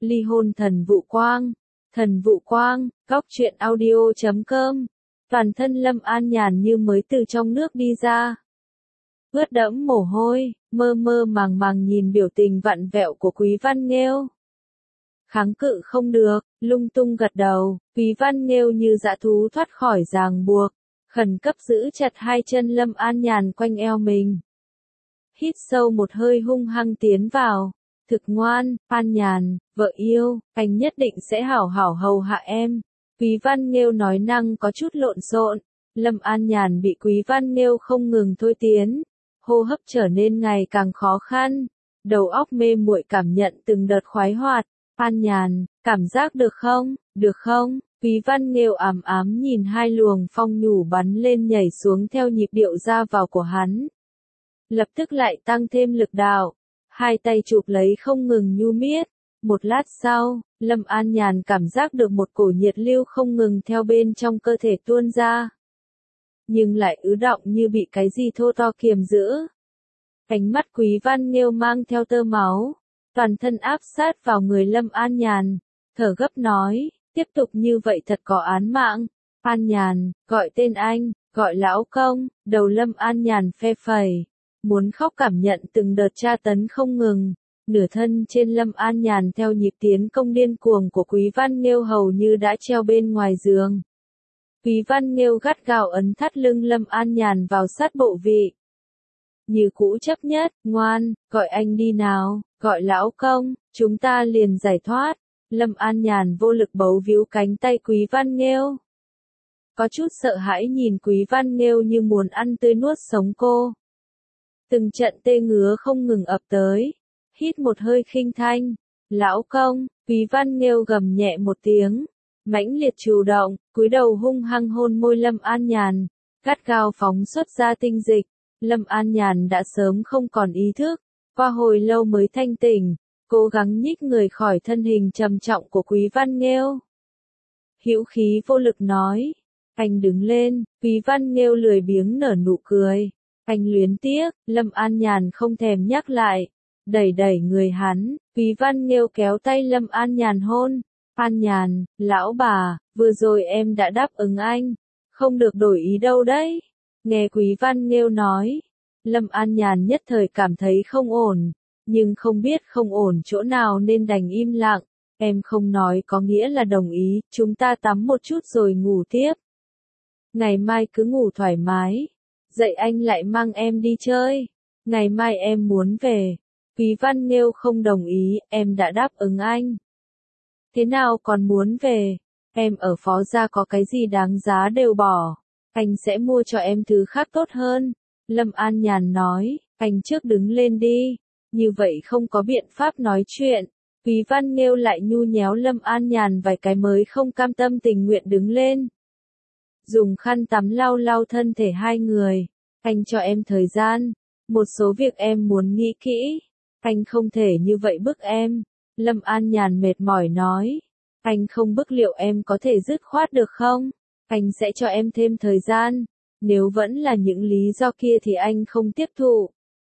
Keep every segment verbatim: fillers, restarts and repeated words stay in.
Ly hôn thần vụ quang. Thần vụ quang, góc truyện audio chấm com. Toàn thân Lâm An Nhàn như mới từ trong nước đi ra. Ướt đẫm mồ hôi, mơ mơ màng màng nhìn biểu tình vặn vẹo của Quý Văn Nghêu. Kháng cự không được, lung tung gật đầu, Quý Văn Nghêu như dã thú thoát khỏi ràng buộc, khẩn cấp giữ chặt hai chân Lâm An Nhàn quanh eo mình. Hít sâu một hơi hung hăng tiến vào. Thực ngoan, An Nhàn, vợ yêu, anh nhất định sẽ hảo hảo hầu hạ em. Quý Văn Nghêu nói năng có chút lộn xộn. Lâm An Nhàn bị Quý Văn Nghêu không ngừng thôi tiến, hô hấp trở nên ngày càng khó khăn, đầu óc mê muội cảm nhận từng đợt khoái hoạt. An Nhàn, cảm giác được không, được không? Quý Văn Nghêu ảm ám nhìn hai luồng phong nhủ bắn lên nhảy xuống theo nhịp điệu ra vào của hắn. Lập tức lại tăng thêm lực đạo, hai tay chụp lấy không ngừng nhu miết. Một lát sau, Lâm An Nhàn cảm giác được một cổ nhiệt lưu không ngừng theo bên trong cơ thể tuôn ra. Nhưng lại ứ đọng như bị cái gì thô to kiềm giữ. Ánh mắt Quý Văn Nghêu mang theo tơ máu, toàn thân áp sát vào người Lâm An Nhàn, thở gấp nói, tiếp tục như vậy thật có án mạng. An Nhàn, gọi tên anh, gọi lão công, đầu Lâm An Nhàn phe phẩy, muốn khóc cảm nhận từng đợt tra tấn không ngừng. Nửa thân trên Lâm An Nhàn theo nhịp tiến công điên cuồng của Quý Văn Nghêu hầu như đã treo bên ngoài giường. Quý Văn Nghêu gắt gao ấn thắt lưng Lâm An Nhàn vào sát bộ vị. Như cũ chấp nhất, ngoan, gọi anh đi nào, gọi lão công, chúng ta liền giải thoát. Lâm An Nhàn vô lực bấu víu cánh tay Quý Văn Nghêu. Có chút sợ hãi nhìn Quý Văn Nghêu như muốn ăn tươi nuốt sống cô. Từng trận tê ngứa không ngừng ập tới. Hít một hơi khinh thanh. Lão công, Quý Văn Nghêu gầm nhẹ một tiếng. Mãnh liệt chủ động, cúi đầu hung hăng hôn môi Lâm An Nhàn. Gắt gao phóng xuất ra tinh dịch. Lâm An Nhàn đã sớm không còn ý thức. Qua hồi lâu mới thanh tỉnh. Cố gắng nhích người khỏi thân hình trầm trọng của Quý Văn Nghêu. Hữu khí vô lực nói. Anh đứng lên. Quý Văn Nghêu lười biếng nở nụ cười. Anh luyến tiếc. Lâm An Nhàn không thèm nhắc lại. Đẩy đẩy người hắn, Quý Văn Nghêu kéo tay Lâm An Nhàn hôn. An Nhàn, lão bà, vừa rồi em đã đáp ứng anh, không được đổi ý đâu đấy. Nghe Quý Văn Nghêu nói, Lâm An Nhàn nhất thời cảm thấy không ổn, nhưng không biết không ổn chỗ nào nên đành im lặng. Em không nói có nghĩa là đồng ý, chúng ta tắm một chút rồi ngủ tiếp. Ngày mai cứ ngủ thoải mái, dậy anh lại mang em đi chơi. Ngày mai em muốn về. Quý Văn Nghêu không đồng ý, em đã đáp ứng anh. Thế nào còn muốn về? Em ở Phó Gia có cái gì đáng giá đều bỏ. Anh sẽ mua cho em thứ khác tốt hơn. Lâm An Nhàn nói, anh trước đứng lên đi. Như vậy không có biện pháp nói chuyện. Quý Văn Nghêu lại nhu nhéo Lâm An Nhàn vài cái mới không cam tâm tình nguyện đứng lên. Dùng khăn tắm lau lau thân thể hai người. Anh cho em thời gian. Một số việc em muốn nghĩ kỹ. Anh không thể như vậy bức em. Lâm An Nhàn mệt mỏi nói. Anh không bức liệu em có thể dứt khoát được không? Anh sẽ cho em thêm thời gian. Nếu vẫn là những lý do kia thì anh không tiếp thụ.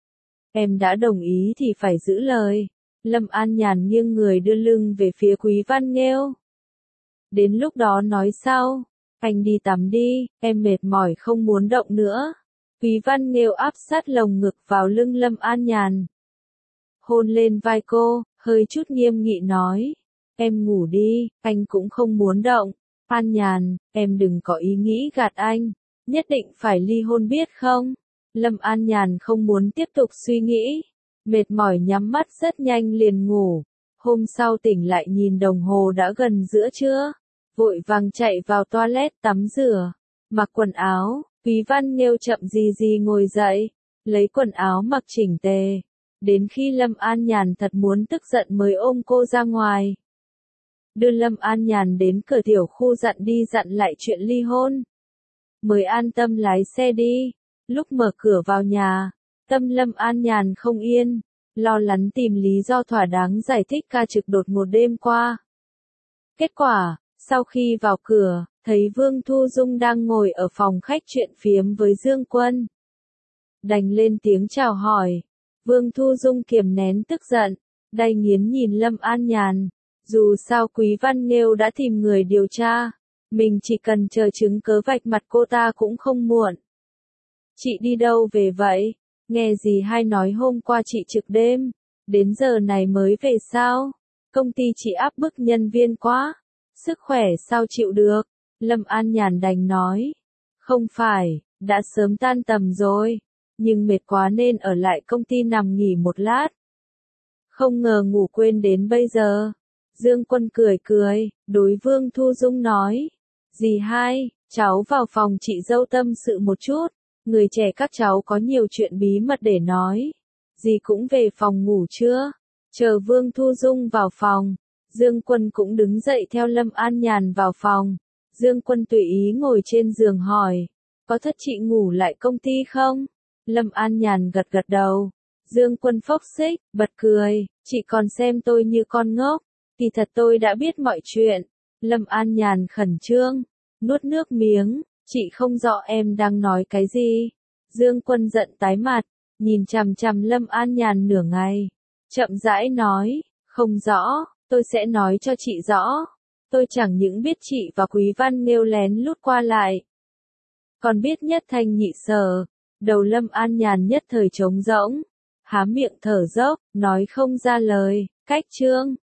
Em đã đồng ý thì phải giữ lời. Lâm An Nhàn nghiêng người đưa lưng về phía Quý Văn Nghêu. Đến lúc đó nói sau. Anh đi tắm đi, em mệt mỏi không muốn động nữa. Quý Văn Nghêu áp sát lồng ngực vào lưng Lâm An Nhàn. Hôn lên vai cô, hơi chút nghiêm nghị nói. Em ngủ đi, anh cũng không muốn động. An Nhàn, em đừng có ý nghĩ gạt anh. Nhất định phải ly hôn biết không? Lâm An Nhàn không muốn tiếp tục suy nghĩ. Mệt mỏi nhắm mắt rất nhanh liền ngủ. Hôm sau tỉnh lại nhìn đồng hồ đã gần giữa trưa. Vội vàng chạy vào toilet tắm rửa. Mặc quần áo, Quý Văn Nghêu chậm gì gì ngồi dậy. Lấy quần áo mặc chỉnh tề. Đến khi Lâm An Nhàn thật muốn tức giận mới ôm cô ra ngoài. Đưa Lâm An Nhàn đến cửa tiểu khu dặn đi dặn lại chuyện ly hôn. Mới an tâm lái xe đi. Lúc mở cửa vào nhà, tâm Lâm An Nhàn không yên, lo lắng tìm lý do thỏa đáng giải thích ca trực đột ngột đêm qua. Kết quả, sau khi vào cửa, thấy Vương Thu Dung đang ngồi ở phòng khách chuyện phiếm với Dương Quân. Đành lên tiếng chào hỏi. Vương Thu Dung kiềm nén tức giận, đay nghiến nhìn Lâm An Nhàn. Dù sao Quý Văn Nghêu đã tìm người điều tra, mình chỉ cần chờ chứng cớ vạch mặt cô ta cũng không muộn. Chị đi đâu về vậy? Nghe dì hai nói hôm qua chị trực đêm, đến giờ này mới về sao? Công ty chị áp bức nhân viên quá, sức khỏe sao chịu được? Lâm An Nhàn đành nói. Không phải, đã sớm tan tầm rồi, nhưng mệt quá nên ở lại công ty nằm nghỉ một lát. Không ngờ ngủ quên đến bây giờ. Dương Quân cười cười, đối Vương Thu Dung nói. Dì hai, cháu vào phòng chị dâu tâm sự một chút, người trẻ các cháu có nhiều chuyện bí mật để nói. Dì cũng về phòng ngủ chưa? Chờ Vương Thu Dung vào phòng, Dương Quân cũng đứng dậy theo Lâm An Nhàn vào phòng. Dương Quân tùy ý ngồi trên giường hỏi, có thất chị ngủ lại công ty không? Lâm An Nhàn gật gật đầu. Dương Quân phốc xích, bật cười, chị còn xem tôi như con ngốc, kỳ thật tôi đã biết mọi chuyện. Lâm An Nhàn khẩn trương, nuốt nước miếng, chị không rõ em đang nói cái gì. Dương Quân giận tái mặt, nhìn chằm chằm Lâm An Nhàn nửa ngày, chậm rãi nói, không rõ, tôi sẽ nói cho chị rõ. Tôi chẳng những biết chị và Quý Văn Nghêu lén lút qua lại, còn biết nhất thanh nhị sở. Đầu Lâm An Nhàn nhất thời trống rỗng, há miệng thở dốc, nói không ra lời. Cách chương